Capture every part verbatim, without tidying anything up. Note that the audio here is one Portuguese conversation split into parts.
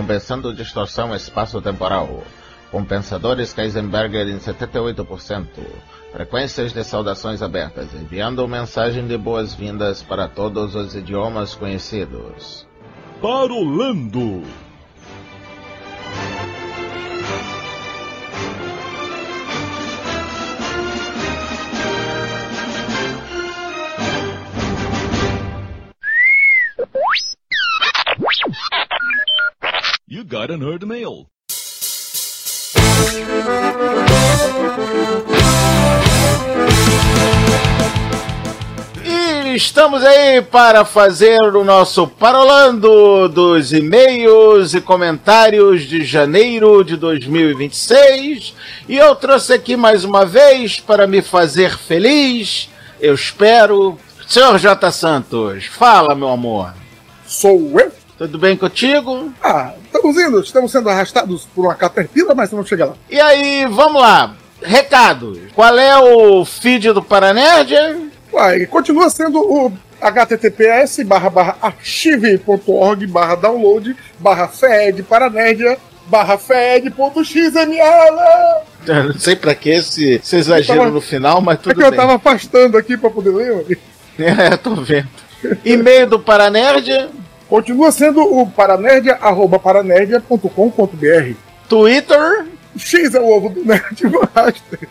compensando distorção espaço-temporal. Compensadores Kaizenberger em setenta e oito por cento. Frequências de saudações abertas, enviando mensagem de boas-vindas para todos os idiomas conhecidos. Parolando. You got an herd mail. E estamos aí para fazer o nosso Parolando dos e-mails e comentários de janeiro de dois mil e vinte e seis. E eu trouxe aqui mais uma vez para me fazer feliz, eu espero, senhor J. Santos. Fala, meu amor. Sou eu? Tudo bem contigo? Ah, estamos indo, estamos sendo arrastados por uma caterpillar, mas vamos chegar lá. E aí, vamos lá. Recados. Qual é o feed do Paranerd? Uai, continua sendo o https barra barra archive.org barra download barra fed paranerdia barra fed.xml. Eu não sei pra que esse, esse exagero tava, no final, mas tudo bem. É que eu tava afastando aqui pra poder ler. É, tô vendo. E-mail do Paranerd? Continua sendo o paranerdia, arroba paranerdia ponto com ponto br. Twitter? X é o ovo do Nerd Master.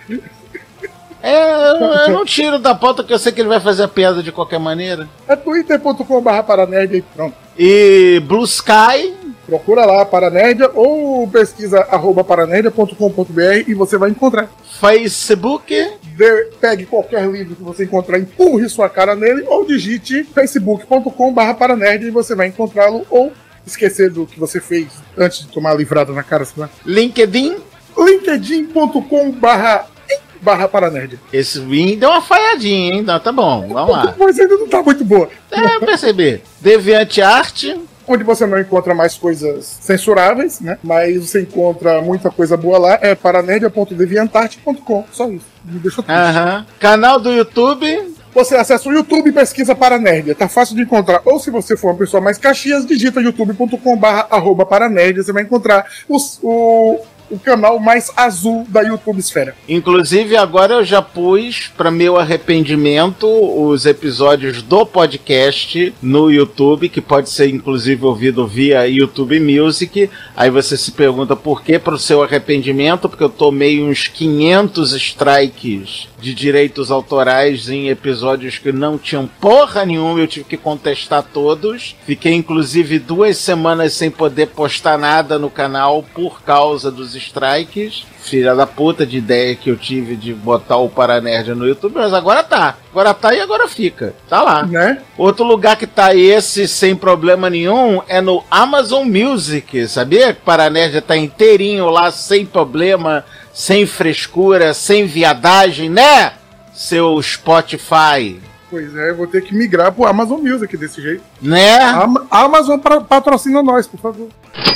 É, eu, eu não tiro da pauta que eu sei que ele vai fazer a piada de qualquer maneira. É twitter ponto com barra paranerdia e pronto. E Blue Sky? Procura lá, Paranerdia, ou pesquisa arroba paranerdia ponto com ponto br e você vai encontrar. Facebook? De, pegue qualquer livro que você encontrar, empurre sua cara nele, ou digite facebook ponto com barra paranerdia e você vai encontrá-lo, ou esquecer do que você fez antes de tomar a livrada na cara. Assim, né? LinkedIn? linkedin ponto com barra paranerdia. Esse Win deu uma falhadinha, hein? Não, tá bom, vamos lá. Mas ainda não tá muito boa. É, eu percebi. DeviantArt? Onde você não encontra mais coisas censuráveis, né? Mas você encontra muita coisa boa lá. É paranerdia ponto deviantart ponto com. Só isso. Me deixa triste. Aham. Canal do YouTube? Você acessa o YouTube e pesquisa Paranerdia. Tá fácil de encontrar. Ou se você for uma pessoa mais caxias, digita youtube ponto com barra arroba paranerdia. Você vai encontrar os, o... o canal mais azul da YouTube Esfera. Inclusive, agora eu já pus, para meu arrependimento, os episódios do podcast no YouTube, que pode ser, inclusive, ouvido via YouTube Music. Aí você se pergunta por que para o seu arrependimento, porque eu tomei uns quinhentos strikes de direitos autorais em episódios que não tinham porra nenhuma, eu tive que contestar todos. Fiquei, inclusive, duas semanas sem poder postar nada no canal por causa dos strikes. Filha da puta de ideia que eu tive de botar o Paranerdia no YouTube, mas agora tá. Agora tá e agora fica. Tá lá. Né? Outro lugar que tá esse sem problema nenhum é no Amazon Music, sabia? Que o Paranerdia tá inteirinho lá, sem problema, sem frescura, sem viadagem, né? Seu Spotify. Pois é, eu vou ter que migrar pro Amazon Music desse jeito. Né? A Amazon patrocina nós, por favor.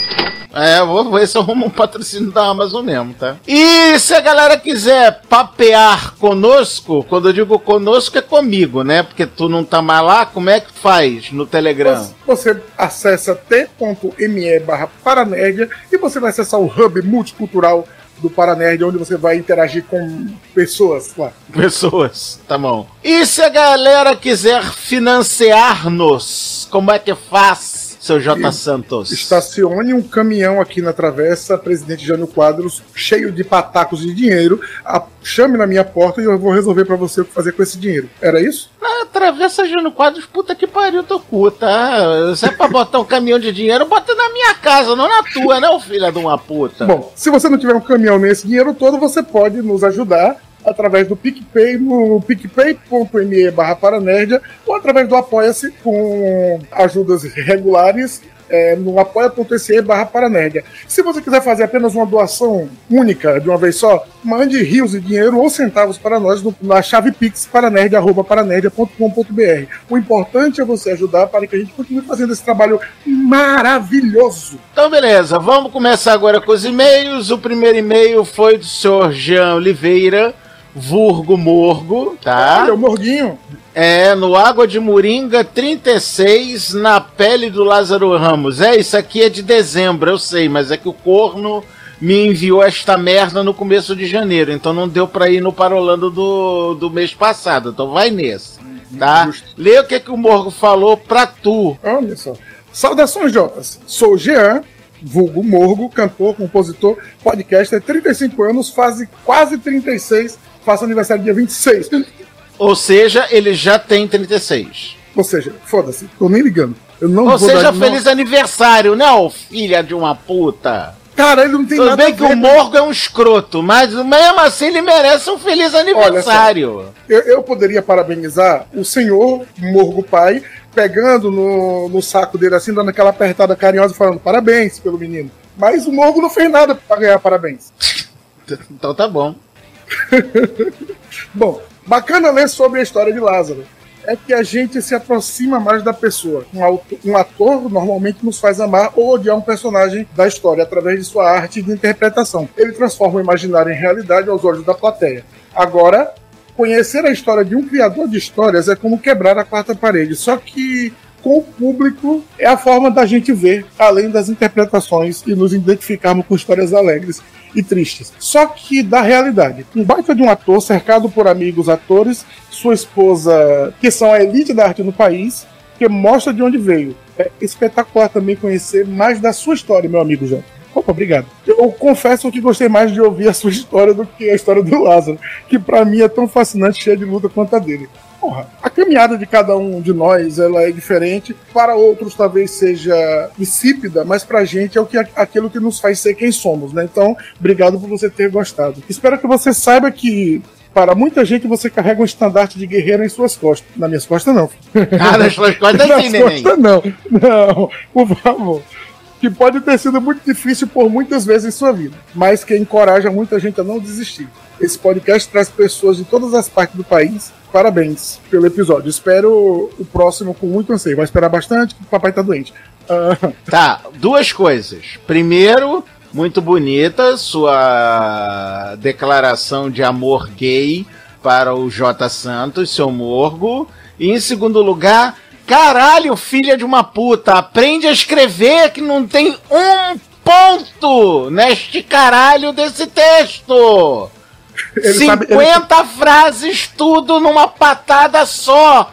É, vou ver se eu arrumo um patrocínio da Amazon mesmo, tá? E se a galera quiser papear conosco, quando eu digo conosco é comigo, né? Porque tu não tá mais lá, como é que faz no Telegram? Você acessa t.me barra paranerdia e você vai acessar o hub multicultural do Paranerdia, onde você vai interagir com pessoas lá. Pessoas, tá bom. E se a galera quiser financiar-nos, como é que faz? Seu J. Santos. Estacione um caminhão aqui na Travessa Presidente Jânio Quadros, cheio de patacos de dinheiro. A, chame na minha porta e eu vou resolver pra você o que fazer com esse dinheiro. Era isso? Na Travessa Jânio Quadros, puta que pariu teu cu, tá? Se é pra botar um caminhão de dinheiro, bota na minha casa, não na tua, não, filha de uma puta. Bom, se você não tiver um caminhão nesse dinheiro todo, você pode nos ajudar através do PicPay, no picpay.me barra paranerdia, ou através do Apoia-se com ajudas regulares é, no apoia.se barra paranerdia. Se você quiser fazer apenas uma doação única, de uma vez só, mande rios de dinheiro ou centavos para nós no, na chave pix paranerdia arroba paranerdia ponto com ponto br. O importante é você ajudar para que a gente continue fazendo esse trabalho maravilhoso. Então beleza, vamos começar agora com os e-mails. O primeiro e-mail foi do senhor Jean Oliveira, vulgo Morgo, tá? Olha, o Morguinho. É, no Água de Moringa trinta e seis, na pele do Lázaro Ramos. É, isso aqui é de dezembro, eu sei, mas é que o corno me enviou esta merda no começo de janeiro, então não deu pra ir no Parolando do, do mês passado, então vai nesse, tá? Justo. Lê o que, que o Morgo falou pra tu. Olha só. Saudações, Jotas. Sou o Jean, vulgo Morgo, cantor, compositor, podcaster, trinta e cinco anos, faz quase trinta e seis, faço aniversário dia vinte e seis. Ou seja, ele já tem trinta e seis. Ou seja, foda-se, tô nem ligando. Eu não Ou vou seja, dar, feliz não... aniversário, não, filha de uma puta. Cara, ele não tem Tudo nada bem a que ver. o Morgo é um escroto, mas mesmo assim ele merece um feliz aniversário. Eu, eu poderia parabenizar o senhor Morgo pai, pegando no, no saco dele assim, dando aquela apertada carinhosa e falando parabéns pelo menino. Mas o Morgo não fez nada pra ganhar parabéns. Então tá bom. Bom, bacana ler sobre a história de Lázaro. É que a gente se aproxima mais da pessoa. Um, autor, um ator normalmente nos faz amar ou odiar um personagem da história através de sua arte de interpretação. Ele transforma o imaginário em realidade aos olhos da plateia. Agora, conhecer a história de um criador de histórias é como quebrar a quarta parede. Só que com o público é a forma da gente ver, além das interpretações, e nos identificarmos com histórias alegres e tristes. Só que da realidade. Um baita de um ator cercado por amigos atores, sua esposa, que são a elite da arte no país, que mostra de onde veio. É espetacular também conhecer mais da sua história, meu amigo João. Opa, obrigado. Eu confesso que gostei mais de ouvir a sua história do que a história do Lázaro, que pra mim é tão fascinante, cheia de luta quanto a dele. Porra, a caminhada de cada um de nós ela é diferente. Para outros talvez seja insípida, mas pra gente é o que, aquilo que nos faz ser quem somos, né? Então, obrigado por você ter gostado. Espero que você saiba que para muita gente você carrega um estandarte de guerreiro em suas costas. Nas minhas costas não. Ah, nas suas costas sim, neném. Costas não. Não, por favor. Que pode ter sido muito difícil por muitas vezes em sua vida, mas que encoraja muita gente a não desistir. Esse podcast traz pessoas de todas as partes do país. Parabéns pelo episódio. Espero o próximo com muito anseio. Vai esperar bastante, que o papai tá doente. Uh... Tá, duas coisas. Primeiro, muito bonita sua declaração de amor gay para o J. Santos, seu Morgo. E em segundo lugar, caralho, filha de uma puta, aprende a escrever que não tem um ponto neste caralho desse texto. Ele cinquenta sabe, ele... frases, tudo numa patada só.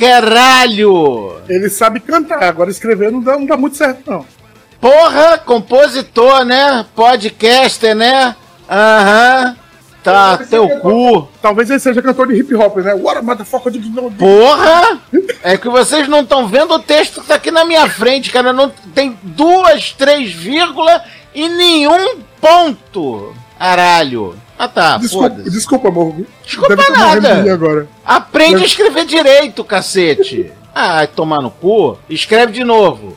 Caralho! Ele sabe cantar, agora escrever não dá, não dá muito certo, não. Porra, compositor, né? Podcaster, né? Aham. Uhum. Tá, teu cu. Talvez ele seja cantor de hip hop, né? What a motherfucker de... Porra! É que vocês não estão vendo o texto que tá aqui na minha frente, cara. Não tem duas, três vírgulas e nenhum ponto. Caralho. Ah tá, desculpa, desculpa, Morgo. Desculpa nada. Agora. Aprende Deve... a escrever direito, cacete. Ah, tomar no cu. Escreve de novo.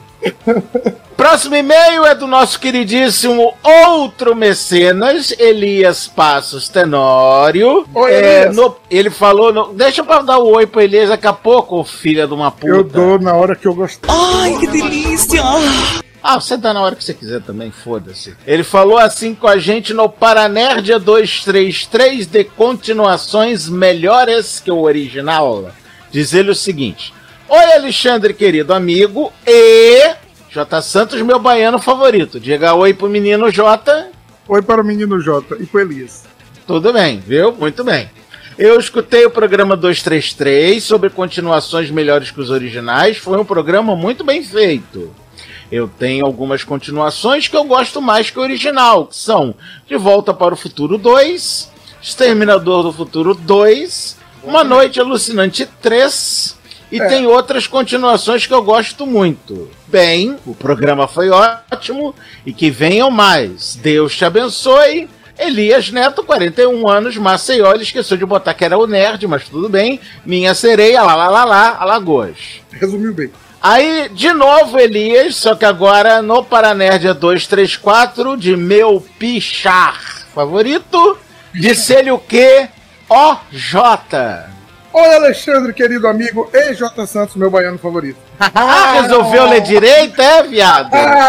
Próximo e-mail é do nosso queridíssimo outro mecenas, Elias Passos Tenório. Oi, é, Elias. No, ele falou... No, deixa eu dar o um oi pro Elias daqui a pouco, filha de uma puta. Eu dou na hora que eu gostar. Ai, que delícia! Ah, você dá na hora que você quiser também, foda-se. Ele falou assim com a gente no Paranerdia dois três três de continuações melhores que o original. Diz ele o seguinte: oi, Alexandre, querido amigo, e J. Santos, meu baiano favorito. Diga oi pro menino J. Oi para o menino J e pro Elias. Tudo bem, viu? Muito bem. Eu escutei o programa dois três três sobre continuações melhores que os originais. Foi um programa muito bem feito. Eu tenho algumas continuações que eu gosto mais que o original, que são De Volta para o Futuro dois, Exterminador do Futuro dois, Uma Noite Alucinante três, e é. tem outras continuações que eu gosto muito. Bem, o programa foi ótimo, e que venham mais. Deus te abençoe. Elias Neto, quarenta e um anos, Maceió. Ele esqueceu de botar que era o nerd, mas tudo bem. Minha sereia, lá, lá, lá, lá, Alagoas. Resumiu bem. Aí, de novo, Elias, só que agora no Paranerdia dois três quatro, de meu pichar favorito, disse ele o quê? O J. Oi, Alexandre, querido amigo, e J. Santos, meu baiano favorito. Ah, resolveu ler direito, é, viado?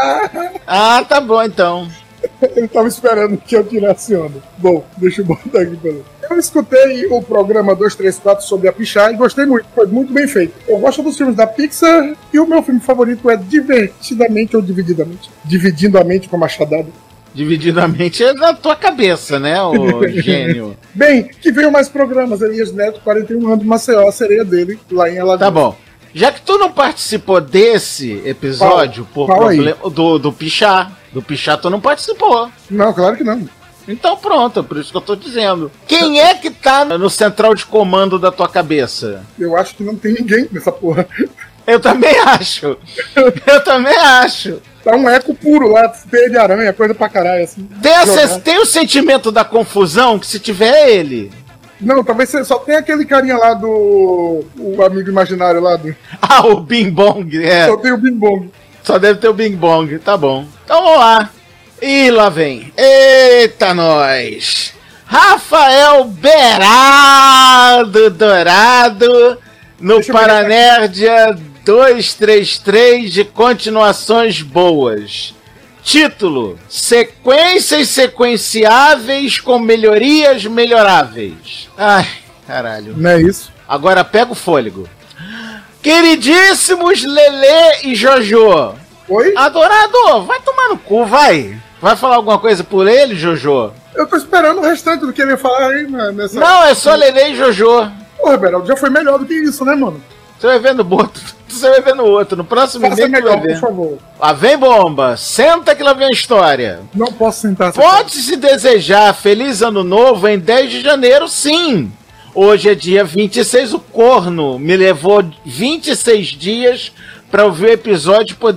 Ah, tá bom, então. Ele tava esperando que eu tirasse onda. Bom, deixa eu botar aqui pra ele. Eu escutei o programa dois três quatro sobre a Pichá e gostei muito, foi muito bem feito. Eu gosto dos filmes da Pixar e o meu filme favorito é Divertidamente ou Divididamente. Dividindo a mente com a machadada. Dividindo a mente é na tua cabeça, né, ô gênio? Bem, que venham mais programas. Elias Neto, quarenta e um anos, Maceió, a sereia dele, lá em Alagoas. Tá bom. Já que tu não participou desse episódio, qual, por qual problema do, do Pichá, do Pichá tu não participou. Não, claro que não. Então pronto, por isso que eu tô dizendo. Quem é que tá no central de comando da tua cabeça? Eu acho que não tem ninguém nessa porra. Eu também acho. Eu também acho. Tá um eco puro lá, teia de aranha, coisa pra caralho, assim. Tem, essa, tem o sentimento da confusão que se tiver ele. Não, talvez só tenha aquele carinha lá do... o amigo imaginário lá do... Ah, o Bing Bong, é. Só tem o Bing Bong. Só deve ter o Bing Bong, tá bom. Então vamos lá. E lá vem. Eita, nós. Rafael Berardo Dourado no Paranerdia dois três três de continuações boas. Título: Sequências sequenciáveis com melhorias melhoráveis. Ai, caralho. Não é isso? Agora pega o fôlego. Queridíssimos Lelê e Jojo. Oi? Adorador, vai tomar no cu, vai. Vai falar alguma coisa por ele, Jojo? Eu tô esperando o restante do que ele ia falar aí nessa... Não, é só Lelê e Jojo. Porra, Beraldo, já foi melhor do que isso, né, mano? Você vai vendo o outro, você vai vendo o outro. No próximo Faça mês melhor, vai ver. por favor. Lá vem bomba, senta que lá vem a história. Não posso sentar. Pode-se desejar feliz ano novo em dez de janeiro, sim. Hoje é dia vinte e seis, o corno me levou vinte e seis dias pra ouvir o episódio e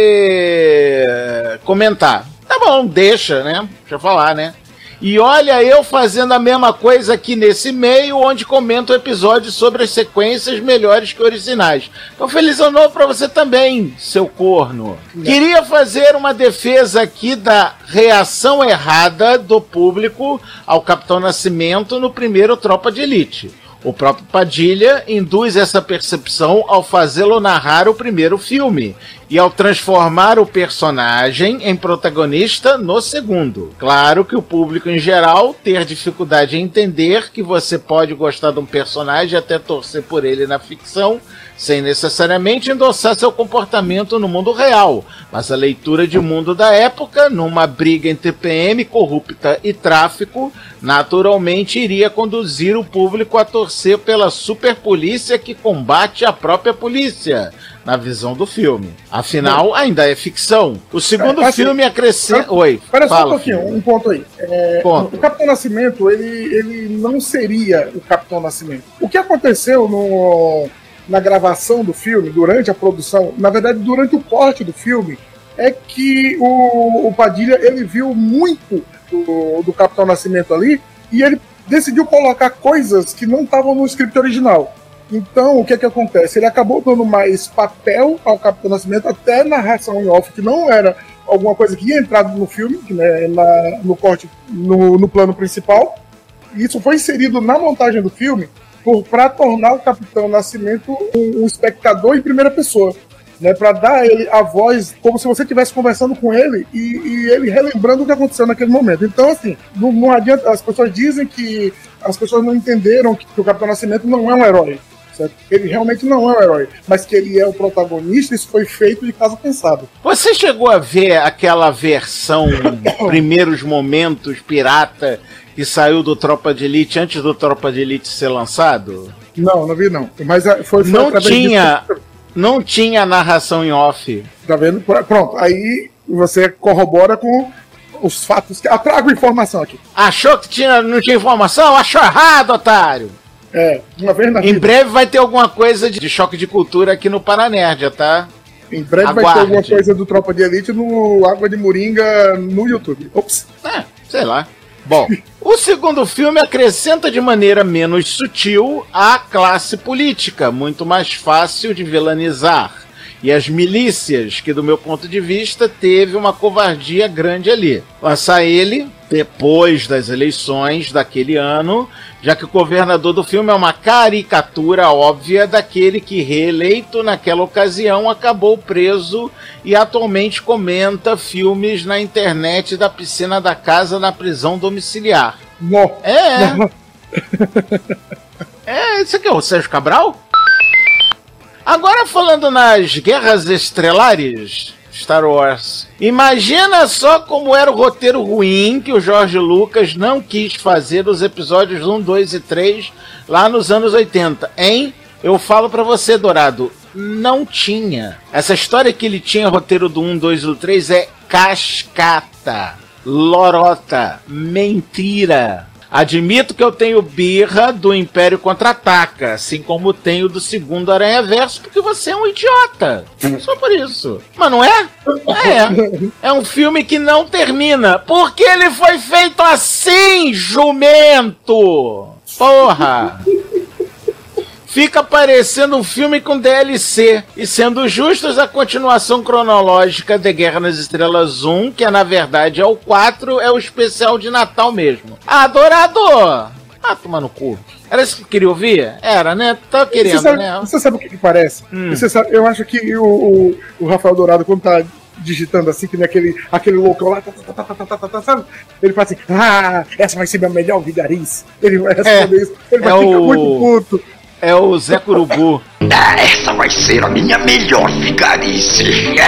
poder comentar. Tá bom, deixa, né? Deixa eu falar, né? E olha eu fazendo a mesma coisa aqui nesse meio, onde comento o episódio sobre as sequências melhores que originais. Então feliz ano novo pra você também, seu corno. Não. Queria fazer uma defesa aqui da reação errada do público ao Capitão Nascimento no primeiro Tropa de Elite. O próprio Padilha induz essa percepção ao fazê-lo narrar o primeiro filme e ao transformar o personagem em protagonista no segundo. Claro que o público em geral ter dificuldade em entender que você pode gostar de um personagem e até torcer por ele na ficção, sem necessariamente endossar seu comportamento no mundo real, mas a leitura de mundo da época, numa briga entre P M, corrupta e tráfico, naturalmente iria conduzir o público a torcer pela superpolícia que combate a própria polícia, na visão do filme. Afinal, ainda é ficção. O segundo é, assim, filme acrescenta... Oi, Espera fala, só um pouquinho, filho. um ponto aí. É, ponto. O Capitão Nascimento, ele, ele não seria o Capitão Nascimento. O que aconteceu no... na gravação do filme, durante a produção, na verdade, durante o corte do filme, é que o, o Padilha, ele viu muito do, do Capitão Nascimento ali, e ele decidiu colocar coisas que não estavam no script original. Então, o que é que acontece? Ele acabou dando mais papel ao Capitão Nascimento, até narração em off, que não era alguma coisa que ia entrar no filme, né, na, no corte, no, no plano principal. E isso foi inserido na montagem do filme, para tornar o Capitão Nascimento um, um espectador em primeira pessoa, né, para dar a ele a voz como se você estivesse conversando com ele e, e ele relembrando o que aconteceu naquele momento. Então, assim, não, não adianta, as pessoas dizem que as pessoas não entenderam que, que o Capitão Nascimento não é um herói, certo? Ele realmente não é um herói, mas que ele é o protagonista, isso foi feito de caso pensado. Você chegou a ver aquela versão primeiros momentos pirata que saiu do Tropa de Elite antes do Tropa de Elite ser lançado? Não, não vi não. Mas foi, foi não tinha, disso. Não tinha narração em off. Tá vendo? Pronto, aí você corrobora com os fatos. Que... Eu trago informação aqui. Achou que tinha, não tinha informação? Achou errado, otário! É, uma vez na Em vida. breve vai ter alguma coisa de choque de cultura aqui no Paranerdia, tá? Em breve Aguarde. Vai ter alguma coisa do Tropa de Elite no Água de Moringa no YouTube. Ops. É, sei lá. Bom, o segundo filme acrescenta de maneira menos sutil a classe política, muito mais fácil de vilanizar, e as milícias, que do meu ponto de vista teve uma covardia grande ali. Lançar ele depois das eleições daquele ano, já que o governador do filme é uma caricatura óbvia daquele que, reeleito naquela ocasião, acabou preso e atualmente comenta filmes na internet da piscina da casa na prisão domiciliar. Não. É, não. É, esse aqui é o Sérgio Cabral? Agora falando nas Guerras Estelares, Star Wars. Imagina só como era o roteiro ruim que o George Lucas não quis fazer os episódios um, dois e três lá nos anos oitenta, hein? Eu falo pra você, Dourado, não tinha. Essa história que ele tinha roteiro do um, dois e do três é cascata, lorota, mentira. Admito que eu tenho birra do Império Contra-Ataca, assim como tenho do segundo Aranhaverso, porque você é um idiota. Só por isso. Mas não é? É. É um filme que não termina. Porque ele foi feito assim, jumento! Porra! Fica parecendo um filme com D L C. E sendo justos, a continuação cronológica de Guerra nas Estrelas um, que é, na verdade é o quatro, é o especial de Natal mesmo. Adorador! Ah, toma no cu. Era isso que eu queria ouvir? Era, né? Tava querendo, você sabe, né? Você sabe o que, que parece? Hum. Você sabe, eu acho que o, o, o Rafael Dourado, quando tá digitando assim, que nem aquele, aquele loucão lá, tá, tá, tá, tá, tá, tá, tá, sabe? Ele fala assim, ah, essa vai ser minha melhor vigarice. Ele vai responder é, isso. Ele vai é ficar o... muito puto. É o Zé Curubu. Ah, essa vai ser a minha melhor vigarice.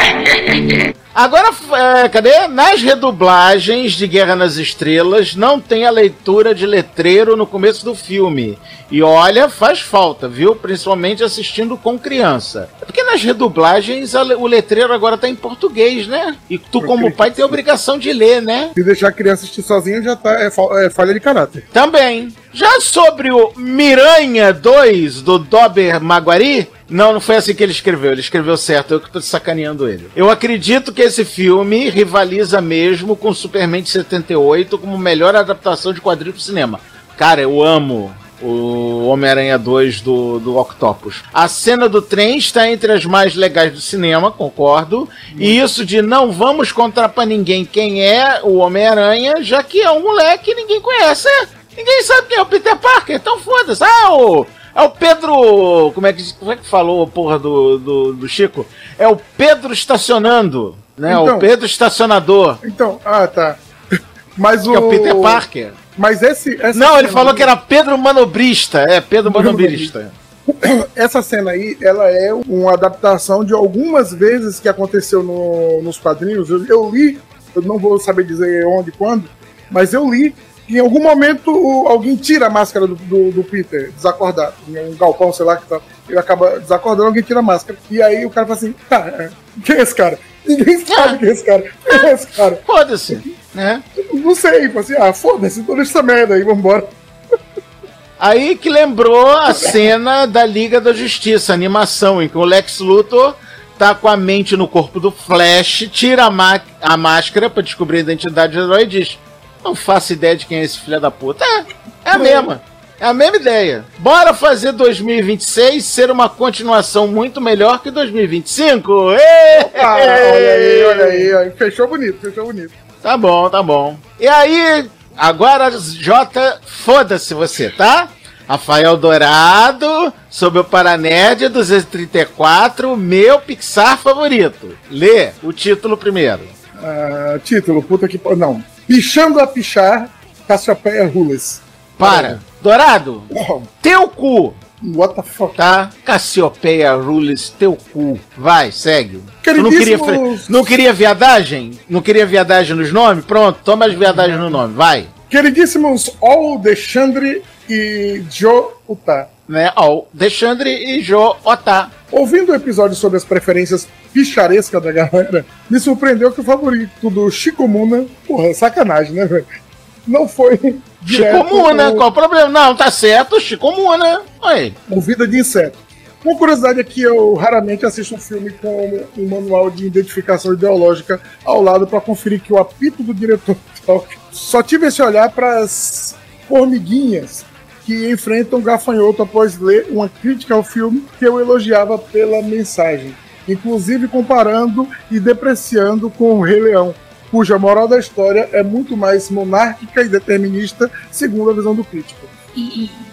Agora, é, cadê? Nas redublagens de Guerra nas Estrelas, não tem a leitura de letreiro no começo do filme. E olha, faz falta, viu? Principalmente assistindo com criança. É porque nas redublagens a, o letreiro agora tá em português, né? E tu, como pai, tem a obrigação de ler, né? Se deixar a criança assistir sozinha, já tá, é, é falha de caráter. Também. Já sobre o Miranha dois, do Dober Maguari... Não, não foi assim que ele escreveu. Ele escreveu certo, eu que tô sacaneando ele. Eu acredito que esse filme rivaliza mesmo com Superman de setenta e oito como melhor adaptação de quadrinho pro cinema. Cara, eu amo o Homem-Aranha dois do, do Octopus. A cena do trem está entre as mais legais do cinema, concordo. E isso de não vamos contar pra ninguém quem é o Homem-Aranha, já que é um moleque que ninguém conhece. É, ninguém sabe quem é o Peter Parker, então foda-se. Ah, o... É o Pedro... Como é que, como é que falou a porra do, do, do Chico? É o Pedro estacionando, né? Então, o Pedro estacionador. Então, ah, tá. Mas o... Que é o Peter Parker. Mas esse... Essa Não, ele falou que era Pedro Manobrista. É, Pedro Manobrista. Essa cena aí, ela é uma adaptação de algumas vezes que aconteceu no, nos quadrinhos. Eu, eu li, eu não vou saber dizer onde e quando, mas eu li em algum momento o, alguém tira a máscara do, do, do Peter, desacordado. Um galpão, sei lá, que tá, ele acaba desacordando, alguém tira a máscara. E aí o cara fala assim, tá, quem é esse cara? Ninguém sabe quem é esse cara. Quem é esse cara? Foda-se, né? Não sei, fala assim, ah, foda-se, toda essa merda aí, vambora. Aí que lembrou a cena da Liga da Justiça, a animação, em que o Lex Luthor tá com a mente no corpo do Flash, tira a, a máscara pra descobrir a identidade do herói e diz... Não faço ideia de quem é esse filho da puta. É, é a mesma. É a mesma ideia. Bora fazer dois mil e vinte e seis ser uma continuação muito melhor que dois mil e vinte e cinco. Ah, olha aí, olha aí, olha aí. Fechou bonito, fechou bonito. Tá bom, tá bom. E aí, agora, Jota, foda-se você, tá? Rafael Dourado, sobre o Paranerd duzentos e trinta e quatro, meu Pixar favorito. Lê o título primeiro. Ah, título, puta que... Não. Pichando a pichar, Cassiopeia Rules. Para. Dourado, Oh. teu cu. What the fuck? Tá? Cassiopeia Rules, teu cu. Vai, segue. Tu não Queridíssimos- queria, fre- não queria viadagem? Não queria viadagem nos nomes? Pronto, toma as viadagens no nome, vai. Queridíssimos All Deschandre e Joe Utah. Né? Ó, Alexandre e Jo Otá. Ouvindo o episódio sobre as preferências picharescas da galera, me surpreendeu que o favorito do Chico Muna, porra, sacanagem, né, velho? Não foi direto Chico Muna, o- qual o problema? Não, tá certo, Chico Muna. Oi. o Vida de Inseto. Uma curiosidade é que eu raramente assisto um filme com um manual de identificação ideológica ao lado para conferir que o apito do diretor toca. Só tive esse olhar para as formiguinhas que enfrentam gafanhoto após ler uma crítica ao filme que eu elogiava pela mensagem, inclusive comparando e depreciando com o Rei Leão, cuja moral da história é muito mais monárquica e determinista, segundo a visão do crítico.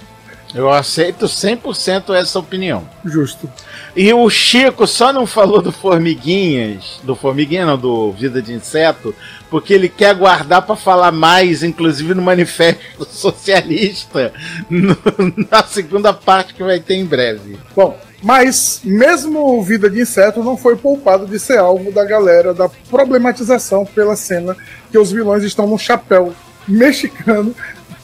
Eu aceito cem por cento essa opinião. Justo. E o Chico só não falou do Formiguinhas, do Formiguinha não, do Vida de Inseto, porque ele quer guardar para falar mais, inclusive no Manifesto Socialista, no, na segunda parte que vai ter em breve. Bom, mas mesmo Vida de Inseto não foi poupado de ser alvo da galera da problematização pela cena que os vilões estão no chapéu mexicano,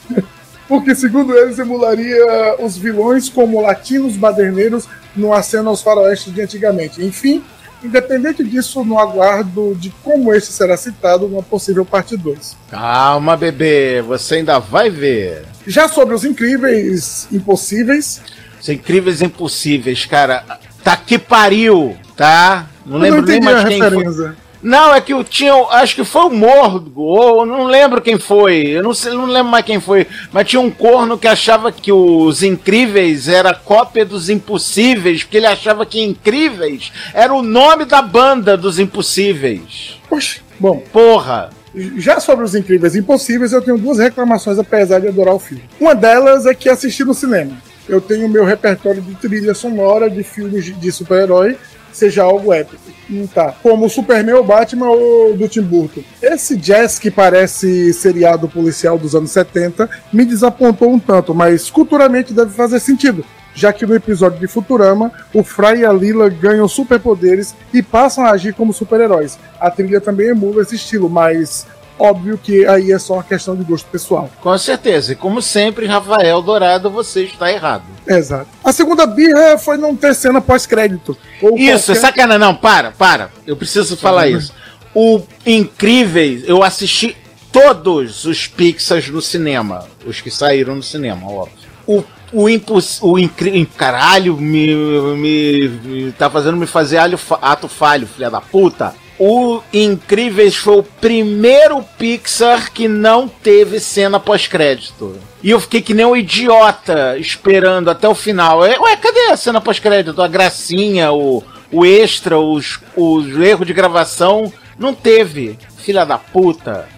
porque segundo eles emularia os vilões como latinos baderneiros no aceno aos faroestes de antigamente. Enfim, independente disso, no aguardo de como este será citado numa possível parte dois. Calma, bebê, você ainda vai ver. Já sobre os Incríveis Impossíveis... Os Incríveis Impossíveis, cara, tá que pariu, tá? Não lembro não nem mais a quem referência. foi. Não, é que eu tinha, acho que foi o Morgo, ou não lembro quem foi, eu não, sei, não lembro mais quem foi, mas tinha um corno que achava que os Incríveis era cópia dos Impossíveis, porque ele achava que Incríveis era o nome da banda dos Impossíveis. Poxa, bom, porra. Já sobre os Incríveis Impossíveis, eu tenho duas reclamações, apesar de adorar o filme. Uma delas é que assisti no cinema. Eu tenho meu repertório de trilha sonora de filmes de super-herói, seja algo épico. Hum, tá. Como o Superman, o Batman ou do Tim Burton. Esse jazz que parece seriado policial dos anos setenta me desapontou um tanto, mas culturalmente deve fazer sentido, já que no episódio de Futurama, o Fry e a Leela ganham superpoderes e passam a agir como super-heróis. A trilha também emula esse estilo, mas óbvio que aí é só uma questão de gosto pessoal. Com certeza, e como sempre, Rafael Dourado, você está errado. Exato. A segunda birra foi não ter cena pós-crédito. Isso, qualquer... é sacanagem. Não, para, para. Eu preciso falar isso. O Incríveis, eu assisti todos os Pixars no cinema. Os que saíram no cinema, óbvio. O, o, imposs... o incri... Caralho, me, me, me tá fazendo me fazer alho, ato falho, filha da puta. O Incríveis foi o primeiro Pixar que não teve cena pós-crédito. E eu fiquei que nem um idiota esperando até o final. Ué, cadê a cena pós-crédito? A gracinha, o, o extra, os, os erros de gravação. Não teve. Filha da puta.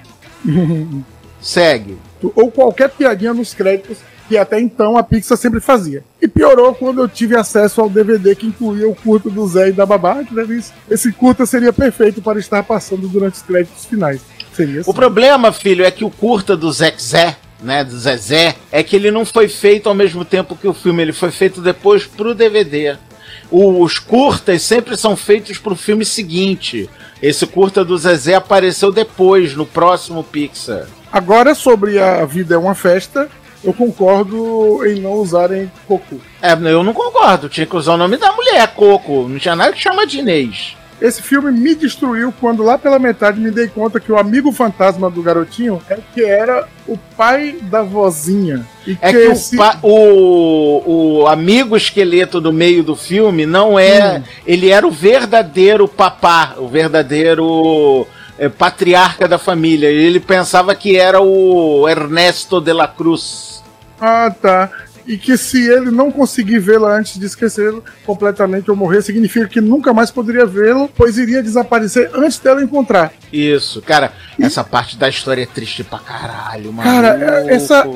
Segue. Ou qualquer piadinha nos créditos que até então a Pixar sempre fazia. E piorou quando eu tive acesso ao D V D que incluía o curta do Zé e da Babá, que deve isso. Esse curta seria perfeito para estar passando durante os créditos finais. Seria assim. O problema, filho, é que o curta do Zé Zé, né, do Zezé, é que ele não foi feito ao mesmo tempo que o filme, ele foi feito depois pro D V D. Os curtas sempre são feitos pro filme seguinte. Esse curta do Zezé apareceu depois, no próximo Pixar. Agora, sobre A Vida é uma Festa, eu concordo em não usarem Coco. É, eu não concordo. Tinha que usar o nome da mulher, Coco. Não tinha nada que chama de Inês. Esse filme me destruiu quando lá pela metade me dei conta que o amigo fantasma do garotinho é que era o pai da vozinha. E é que, que esse... o, pa... o, o amigo esqueleto do meio do filme não é... Hum. Ele era o verdadeiro papá, o verdadeiro... É, patriarca da família. Ele pensava que era o Ernesto de la Cruz. Ah, tá. E que se ele não conseguir vê-la antes de esquecê-lo completamente ou morrer, significa que nunca mais poderia vê-lo, pois iria desaparecer antes dela encontrar. Isso, cara. E... essa parte da história é triste pra caralho, mano. Cara, essa,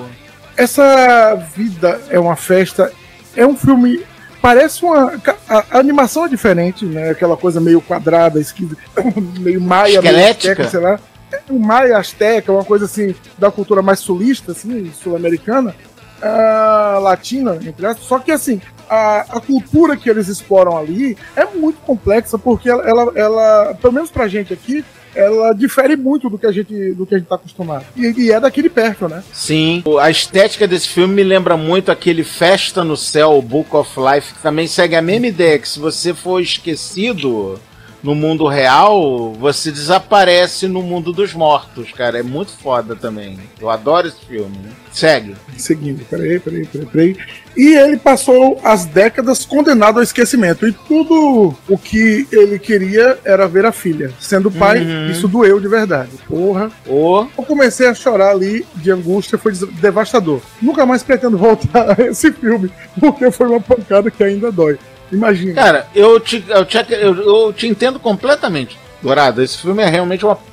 essa Vida é uma Festa. É um filme... Parece uma... A, a animação é diferente, né? Aquela coisa meio quadrada, esquisita, meio maia, meio azteca, sei lá. Um maia, azteca, uma coisa assim, da cultura mais sulista, assim, sul-americana, uh, latina, entre aspas. Só que, assim, a, a cultura que eles exploram ali é muito complexa, porque ela, ela, ela pelo menos pra gente aqui, ela difere muito do que a gente do que a gente tá acostumado. E, e é daqui de perto, né? Sim. A estética desse filme me lembra muito aquele Festa no Céu, Book of Life, que também segue a mesma ideia, que se você for esquecido no mundo real, você desaparece no mundo dos mortos, cara. É muito foda também. Eu adoro esse filme, né? Segue. Seguindo, peraí, peraí, peraí, peraí. E ele passou as décadas condenado ao esquecimento. E tudo o que ele queria era ver a filha. Sendo pai, uhum. Isso doeu de verdade. Porra. Oh. Eu comecei a chorar ali de angústia, foi devastador. Nunca mais pretendo voltar a esse filme, porque foi uma pancada que ainda dói. Imagina. Cara, eu te, eu, te, eu, eu te entendo completamente, Dourado. Esse filme é realmente uma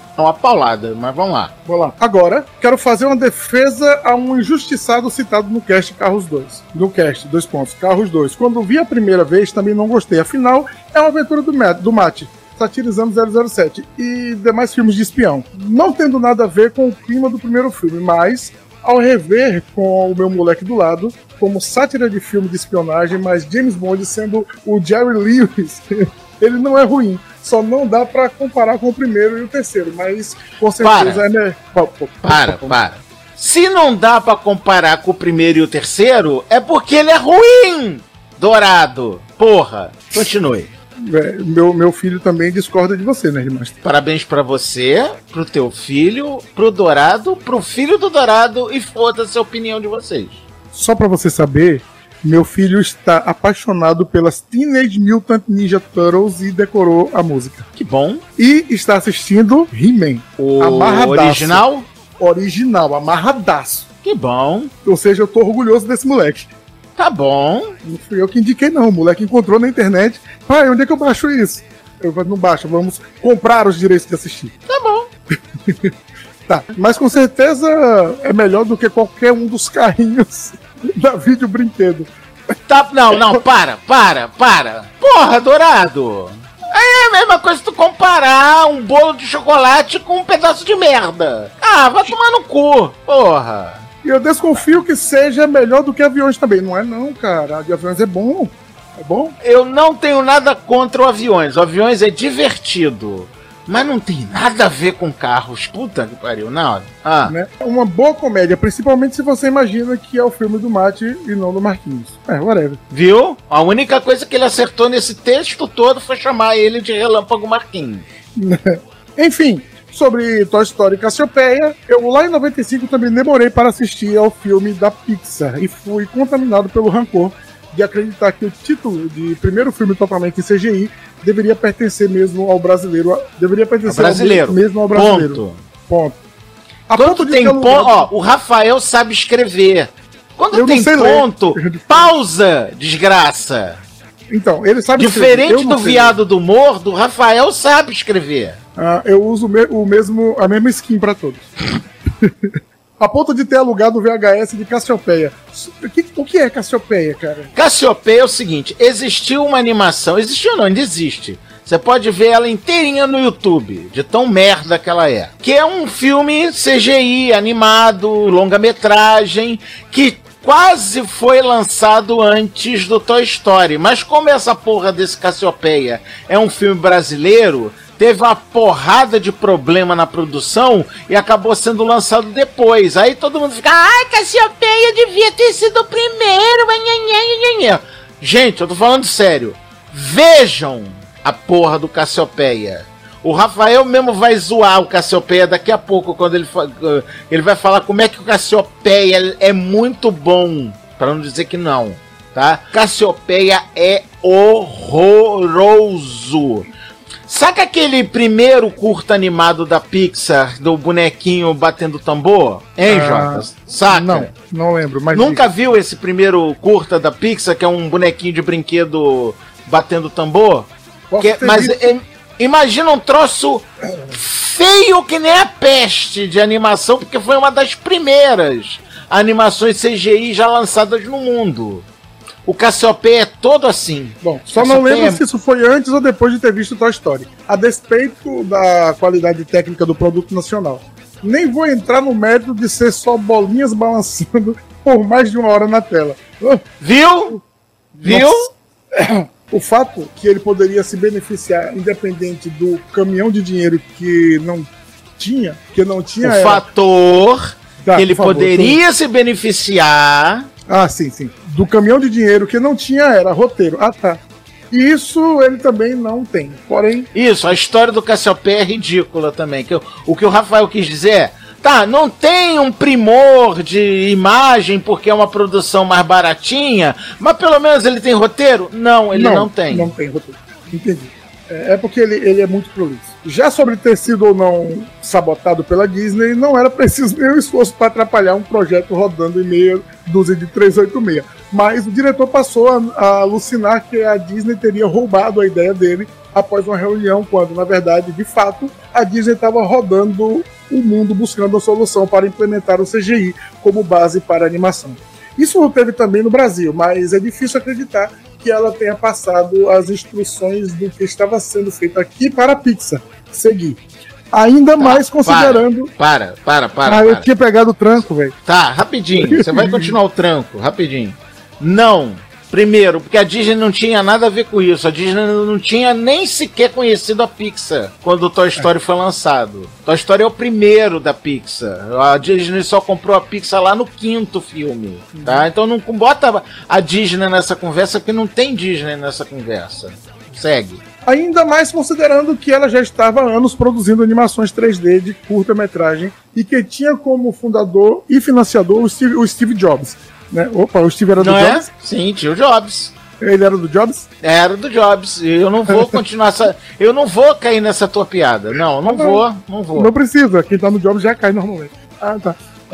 É uma paulada, mas vamos lá. Vamos lá. Agora, quero fazer uma defesa a um injustiçado citado no cast Carros dois. No cast, dois pontos, Carros dois. Quando vi a primeira vez, também não gostei. Afinal, é uma aventura do, Matt, do Mate, satirizando zero zero sete e demais filmes de espião. Não tendo nada a ver com o clima do primeiro filme, mas, ao rever com o meu moleque do lado, como sátira de filme de espionagem, mas James Bond sendo o Jerry Lewis, ele não é ruim. Só não dá pra comparar com o primeiro e o terceiro, mas com certeza para. é melhor. Para, para. Se não dá pra comparar com o primeiro e o terceiro, é porque ele é ruim, Dourado. Porra, continue. É, meu, meu filho também discorda de você, né, Remaster? Parabéns pra você, pro teu filho, pro Dourado, pro filho do Dourado e foda-se a opinião de vocês. Só pra você saber, meu filho está apaixonado pelas Teenage Mutant Ninja Turtles e decorou a música. Que bom. E está assistindo He-Man. O amarradaço. original? Original, amarradaço. Que bom. Ou seja, eu tô orgulhoso desse moleque. Tá bom. Não fui eu que indiquei, não. O moleque encontrou na internet. Pai, onde é que eu baixo isso? Eu falei, não baixa, vamos comprar os direitos de assistir. Tá bom. Tá, mas com certeza é melhor do que qualquer um dos carrinhos da vídeo brinquedo. Tá, não, não, para, para, para. Porra, Dourado. É a mesma coisa que tu comparar um bolo de chocolate com um pedaço de merda. Ah, vai tomar no cu, porra. E eu desconfio que seja melhor do que aviões também. Não é não, cara. De aviões é bom. É bom? Eu não tenho nada contra o aviões. O aviões é divertido. Mas não tem nada a ver com carros. Puta que pariu, não. Ah. Né? Uma boa comédia, principalmente se você imagina que é o filme do Mate e não do Marquinhos. É, whatever. Viu? A única coisa que ele acertou nesse texto todo foi chamar ele de Relâmpago Marquinhos. Enfim, sobre Toy Story e Cassiopeia, eu lá em noventa e cinco também demorei para assistir ao filme da Pixar e fui contaminado pelo rancor de acreditar que o título de primeiro filme totalmente em C G I deveria pertencer mesmo ao brasileiro. Deveria pertencer brasileiro. Ao mesmo ao brasileiro. Ponto. Ponto. A Quando ponto de tem ter ponto, lugar... ó, o Rafael sabe escrever. Quando Eu tem não sei ponto, ler. pausa, desgraça. Então, ele sabe Diferente escrever. Eu do não sei viado do mordo, o Rafael sabe escrever. Ah, eu uso me- o mesmo, a mesma skin pra todos. A ponto de ter alugado o V H S de Cassiopeia. O que, o que é Cassiopeia, cara? Cassiopeia é o seguinte, existiu uma animação, existiu não, ainda existe. Você pode ver ela inteirinha no YouTube, de tão merda que ela é. Que é um filme C G I, animado, longa-metragem, que quase foi lançado antes do Toy Story. Mas como essa porra desse Cassiopeia é um filme brasileiro, teve uma porrada de problema na produção e acabou sendo lançado depois. Aí todo mundo fica, ai, Cassiopeia devia ter sido o primeiro. Gente, eu tô falando sério. Vejam a porra do Cassiopeia. O Rafael mesmo vai zoar o Cassiopeia daqui a pouco, quando ele, fa- ele vai falar como é que o Cassiopeia é muito bom, para não dizer que não, tá? Cassiopeia é horroroso. Saca aquele primeiro curta animado da Pixar, do bonequinho batendo tambor? Hein, Ah, Jota? Saca? Não, não lembro. Mas Nunca viu esse primeiro curta da Pixar, que é um bonequinho de brinquedo batendo tambor? Posso Que- ter mas visto. é- imagina um troço feio que nem a peste de animação, porque foi uma das primeiras animações C G I já lançadas no mundo. O Cassiopeia é todo assim. Bom, só não Cassiopeia lembro é- se isso foi antes ou depois de ter visto Toy Story. A despeito da qualidade técnica do produto nacional. Nem vou entrar no mérito de ser só bolinhas balançando por mais de uma hora na tela. Ah, Viu? Viu? Nossa. O fato que ele poderia se beneficiar independente do caminhão de dinheiro que não tinha, que não tinha O era- fator Tá, que ele por favor, poderia se beneficiar. Ah, sim, sim. Do caminhão de dinheiro que não tinha era roteiro. Ah, tá. E isso ele também não tem. Porém, Isso, a história do Cassiopeia é ridícula também. Que o, o que o Rafael quis dizer é, tá, não tem um primor de imagem porque é uma produção mais baratinha, mas pelo menos ele tem roteiro? Não, ele não, tem. Não tem roteiro. Entendi. É é porque ele, ele é muito prolixo. Já sobre ter sido ou não sabotado pela Disney, não era preciso nenhum esforço para atrapalhar um projeto rodando em meia dúzia de trezentos e oitenta e seis. Mas o diretor passou a, a alucinar que a Disney teria roubado a ideia dele após uma reunião, quando, na verdade, de fato, a Disney estava rodando o mundo buscando a solução para implementar o C G I como base para a animação. Isso não teve também no Brasil, mas é difícil acreditar que ela tenha passado as instruções do que estava sendo feito aqui para a Pixar seguir. Ainda tá, mais considerando... Para, para, para, para. Ah, eu para. tinha pegado o tranco, velho. Tá, rapidinho. Você vai continuar o tranco, rapidinho. Não. Primeiro, porque a Disney não tinha nada a ver com isso. A Disney não tinha nem sequer conhecido a Pixar quando o Toy Story é. foi lançado. Toy Story é o primeiro da Pixar. A Disney só comprou a Pixar lá no quinto filme, tá? Então não bota a Disney nessa conversa, porque não tem Disney nessa conversa. Segue. Ainda mais considerando que ela já estava há anos produzindo animações três D de curta-metragem e que tinha como fundador e financiador o Steve, o Steve Jobs. Né? Opa, o Steve era do não Jobs? É? Sim, tinha o Jobs. Ele era do Jobs? Era do Jobs. Eu não vou continuar essa. Eu não vou cair nessa tua piada. Não, não, não vou, não vou. Não precisa, quem tá no Jobs já cai normalmente. Ah, tá.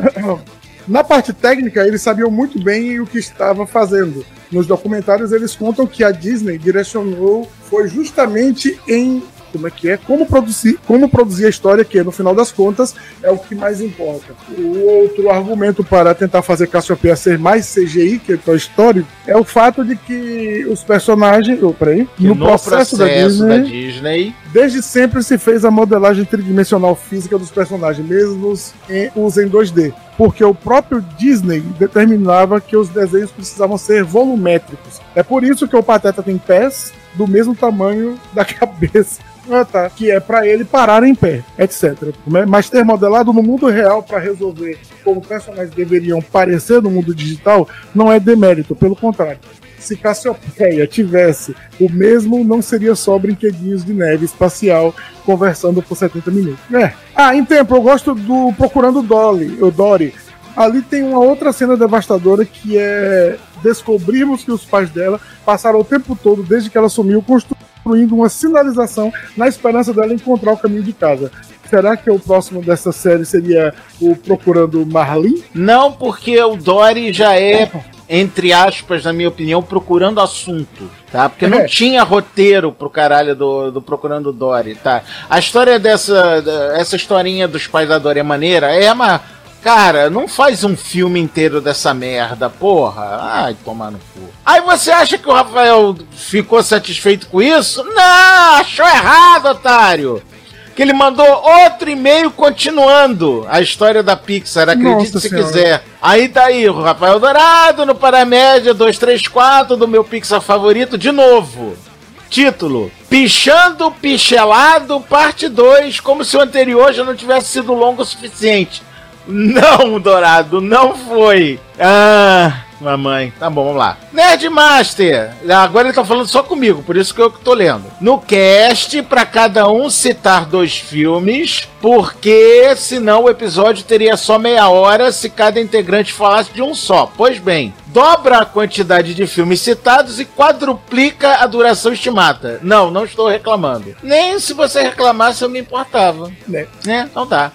Na parte técnica, eles sabiam muito bem o que estava fazendo. Nos documentários, eles contam que a Disney direcionou foi justamente em como é que é, como produzir, como produzir a história, que no final das contas é o que mais importa. O outro argumento para tentar fazer Cassiopeia ser mais C G I que a Toy Story é o fato de que os personagens, oh, peraí, no, no processo, processo da, Disney, da Disney, desde sempre se fez a modelagem tridimensional física dos personagens, mesmo em, os em dois D, porque o próprio Disney determinava que os desenhos precisavam ser volumétricos. É por isso que o Pateta tem pés do mesmo tamanho da cabeça. Ah, tá. Que é pra ele parar em pé, etcétera. Mas ter modelado no mundo real pra resolver como personagens deveriam parecer no mundo digital não é demérito, pelo contrário. Se Cassiopeia tivesse o mesmo, não seria só brinquedinhos de neve espacial conversando por setenta minutos. É. Ah, em tempo, eu gosto do Procurando Dolly, o Dory. Ali tem uma outra cena devastadora que é descobrimos que os pais dela passaram o tempo todo, desde que ela sumiu, construindo uma sinalização na esperança dela encontrar o caminho de casa. Será que o próximo dessa série seria o Procurando Marlin? Não, porque o Dory já é, entre aspas, na minha opinião, procurando assunto, tá? Porque não é. tinha roteiro pro caralho do, do Procurando Dory, tá? A história dessa, essa historinha dos pais da Dory é maneira, é uma... Cara, não faz um filme inteiro dessa merda, porra. Ai, tomar no cu. Aí você acha que o Rafael ficou satisfeito com isso? Não, achou errado, otário. Que ele mandou outro e-mail continuando a história da Pixar, acredite Nossa se senhora. quiser. Aí tá aí, o Rafael Dourado no Paramédia dois três quatro do meu Pixar favorito de novo. Título: Pichando Pichelado, parte dois, como se o anterior já não tivesse sido longo o suficiente. Não, Dourado, não foi. Ah, mamãe. Tá bom, vamos lá. Nerdmaster. Agora ele tá falando só comigo, por isso que eu tô lendo. No cast, pra cada um citar dois filmes, porque senão o episódio teria só meia hora se cada integrante falasse de um só. Pois bem, dobra a quantidade de filmes citados e quadruplica a duração estimada. Não, não estou reclamando. Nem se você reclamasse eu me importava. Né? né? Então tá.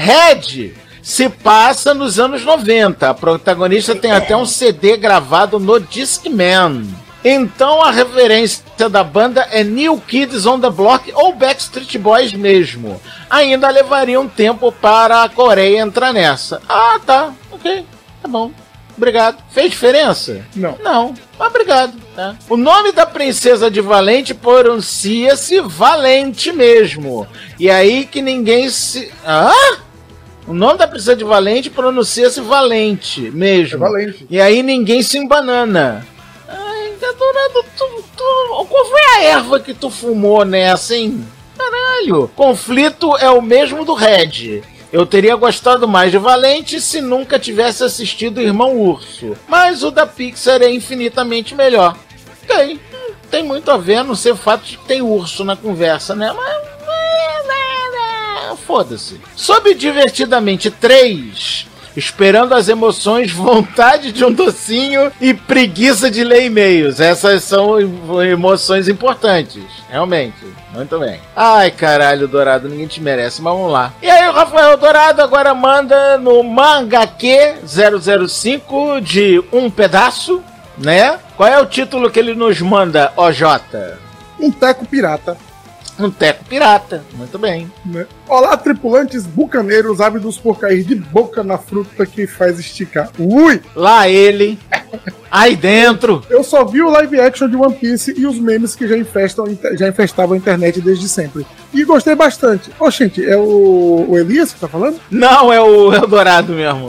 Red se passa nos anos noventa. A protagonista tem até um C D gravado no Discman. Então a referência da banda é New Kids on the Block ou Backstreet Boys mesmo. Ainda levaria um tempo para a Coreia entrar nessa. Ah, tá. Ok. Tá bom. Obrigado. Fez diferença? Não. Não. Mas obrigado. Tá? O nome da princesa de Valente pronuncia-se Valente mesmo. E aí que ninguém se... Ah? O nome da princesa de Valente pronuncia-se Valente mesmo. É Valente. E aí ninguém se embanana. Ai, Dourado, tu, tu, qual foi a erva que tu fumou nessa, hein? Caralho. Conflito é o mesmo do Red. Eu teria gostado mais de Valente se nunca tivesse assistido Irmão Urso. Mas o da Pixar é infinitamente melhor. Ok. Tem muito a ver, não sei o fato de que tem urso na conversa, né? Mas... foda-se. Sob Divertidamente três, esperando as emoções, vontade de um docinho e preguiça de ler e-mails. Essas são emoções importantes, realmente. Muito bem. Ai, caralho, Dourado, ninguém te merece, mas vamos lá. E aí o Rafael Dourado agora manda no Manga Q zero zero cinco de Um Pedaço, né? Qual é o título que ele nos manda, O J? Um Teco Pirata. Um teco pirata, muito bem. Né? Olá, tripulantes bucaneiros ávidos por cair de boca na fruta que faz esticar. Ui! Lá ele, aí dentro. Eu só vi o live action de One Piece e os memes que já, infestam, já infestavam a internet desde sempre. E gostei bastante. Ô, gente, é o, o Elias que tá falando? Não, é o Eldorado mesmo.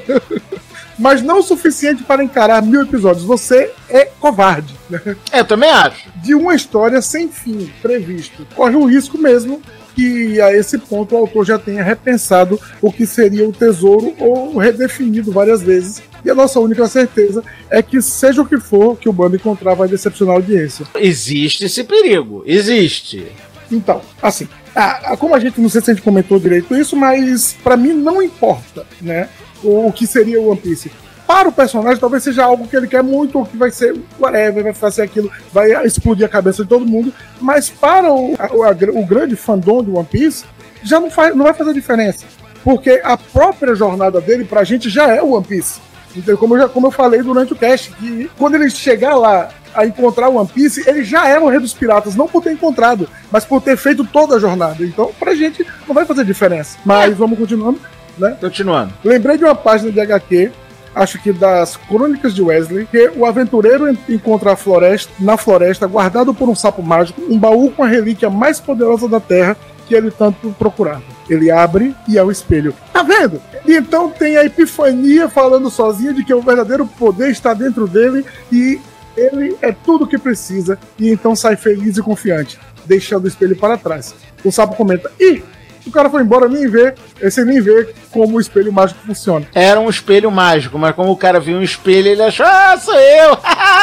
Mas não o suficiente para encarar mil episódios. Você é covarde. Né? É, eu também acho. De uma história sem fim previsto. Corre o risco mesmo que a esse ponto o autor já tenha repensado o que seria o tesouro ou redefinido várias vezes. E a nossa única certeza é que seja o que for que o bando encontrar vai decepcionar a audiência. Existe esse perigo, existe. Então, assim, a, a, como a gente, não sei se a gente comentou direito isso, mas pra mim não importa, né? O, o que seria o One Piece. Para o personagem, talvez seja algo que ele quer muito, ou que vai ser whatever, vai fazer aquilo, vai explodir a cabeça de todo mundo. Mas para o, a, a, o grande fandom de One Piece, já não, faz, não vai fazer diferença. Porque a própria jornada dele pra gente já é o One Piece. Então, como eu, já, como eu falei durante o cast, que quando ele chegar lá a encontrar o One Piece, ele já é o Rei dos Piratas, não por ter encontrado, mas por ter feito toda a jornada. Então, pra gente, não vai fazer diferença. Mas vamos continuando. Né? Continuando. Lembrei de uma página de H Q, acho que das Crônicas de Wesley, que o aventureiro encontra a floresta, na floresta, guardado por um sapo mágico, um baú com a relíquia mais poderosa da Terra que ele tanto procurava. Ele abre e é o espelho. Tá vendo? E então tem a epifania falando sozinha de que o verdadeiro poder está dentro dele e ele é tudo o que precisa. E então sai feliz e confiante, deixando o espelho para trás. O sapo comenta: ih, o cara foi embora, nem vê, sem nem ver como o espelho mágico funciona. Era um espelho mágico, mas como o cara viu um espelho, ele achou, ah, sou eu!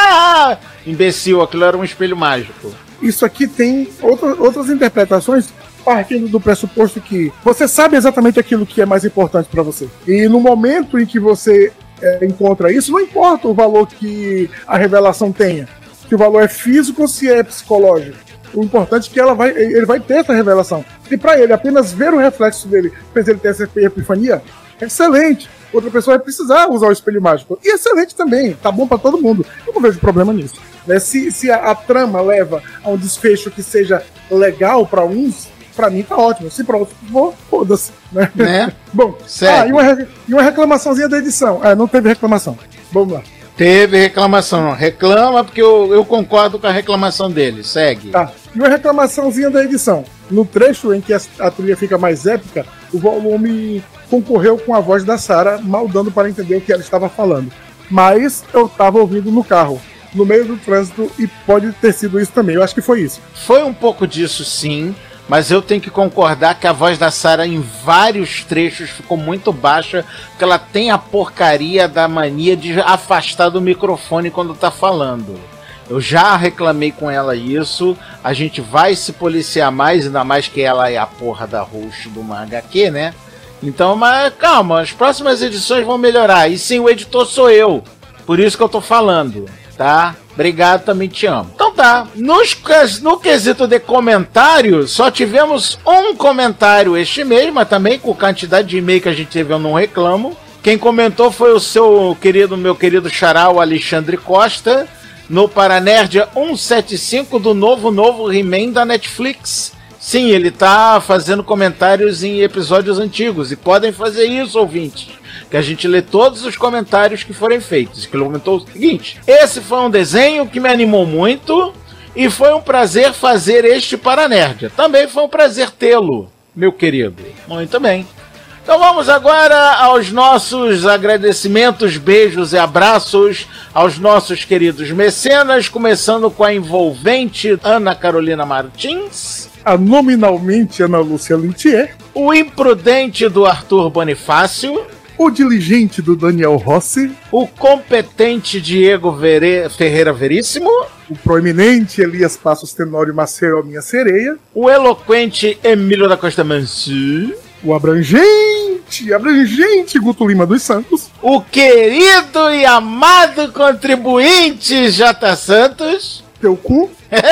Imbecil, aquilo era um espelho mágico. Isso aqui tem outra, outras interpretações, partindo do pressuposto que você sabe exatamente aquilo que é mais importante para você. E no momento em que você é, encontra isso, não importa o valor que a revelação tenha. Se o valor é físico ou se é psicológico. O importante é que ela vai, ele vai ter essa revelação. E pra ele, apenas ver o reflexo dele, fez ele ter essa epifania, excelente. Outra pessoa vai precisar usar o espelho mágico. E excelente também, tá bom pra todo mundo. Eu não vejo problema nisso. Né? Se, se a, a trama leva a um desfecho que seja legal pra uns, pra mim tá ótimo. Se pra outros for, foda-se. Né? Né? Bom, ah, e, uma, e uma reclamaçãozinha da edição. É, não teve reclamação. Vamos lá. Teve reclamação, não. Reclama porque eu, eu concordo com a reclamação dele. Segue. Tá. E uma reclamaçãozinha da edição. No trecho em que a, a trilha fica mais épica, o volume concorreu com a voz da Sarah, mal dando para entender o que ela estava falando. Mas eu estava ouvindo no carro, no meio do trânsito, e pode ter sido isso também. Eu acho que foi isso. Foi um pouco disso, sim. Mas eu tenho que concordar que a voz da Sarah em vários trechos ficou muito baixa, porque ela tem a porcaria da mania de afastar do microfone quando tá falando. Eu já reclamei com ela isso, a gente vai se policiar mais, ainda mais que ela é a porra da host do H Q, né? Então, mas calma, as próximas edições vão melhorar. E sim, o editor sou eu, por isso que eu tô falando, tá? Obrigado, também te amo. Então tá, nos, no quesito de comentários, só tivemos um comentário este mês, mas também com quantidade de e-mail que a gente teve eu não reclamo. Quem comentou foi o seu querido, meu querido xará, o Alexandre Costa, no Paranerdia cento e setenta e cinco do novo, novo He-Man da Netflix. Sim, ele tá fazendo comentários em episódios antigos, e podem fazer isso, ouvintes, que a gente lê todos os comentários que forem feitos. Que ele comentou o seguinte: esse foi um desenho que me animou muito e foi um prazer fazer este Paranerdia. Também foi um prazer tê-lo, meu querido. Muito bem. Então vamos agora aos nossos agradecimentos, beijos e abraços aos nossos queridos mecenas, começando com a envolvente Ana Carolina Martins, a nominalmente Ana Lúcia Lintier, o imprudente do Arthur Bonifácio, o diligente do Daniel Rossi, o competente Diego Vere... Ferreira Veríssimo, o proeminente Elias Passos Tenório Maceió Minha Sereia, o eloquente Emílio da Costa Mansu, o abrangente, abrangente Guto Lima dos Santos, o querido e amado contribuinte J. Santos, teu cu,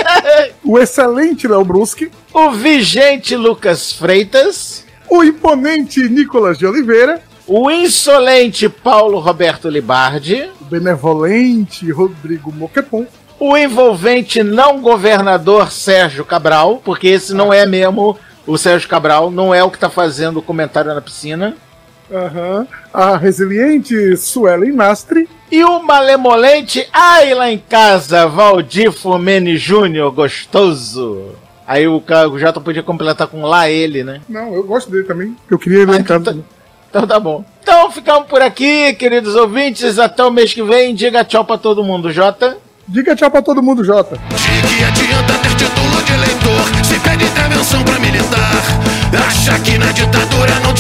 o excelente Léo Bruschi, o vigente Lucas Freitas, o imponente Nicolas de Oliveira, o insolente Paulo Roberto Libardi, o benevolente Rodrigo Moquepon, o envolvente não governador Sérgio Cabral, porque esse não é mesmo o Sérgio Cabral, não é o que tá fazendo o comentário na piscina. Uhum. A resiliente Suelen Nastre. E o malemolente, ai lá em casa, Valdir Fumene Júnior, gostoso. Aí o, o Jota podia completar com lá ele, né? Não, eu gosto dele também. Eu queria ele lá em casa também. Então tá bom. Então ficamos por aqui, queridos ouvintes. Até o mês que vem. Diga tchau pra todo mundo, Jota. Diga tchau pra todo mundo, Jota. De que adianta ter título de eleitor se pede intervenção pra militar? Acha que na ditadura não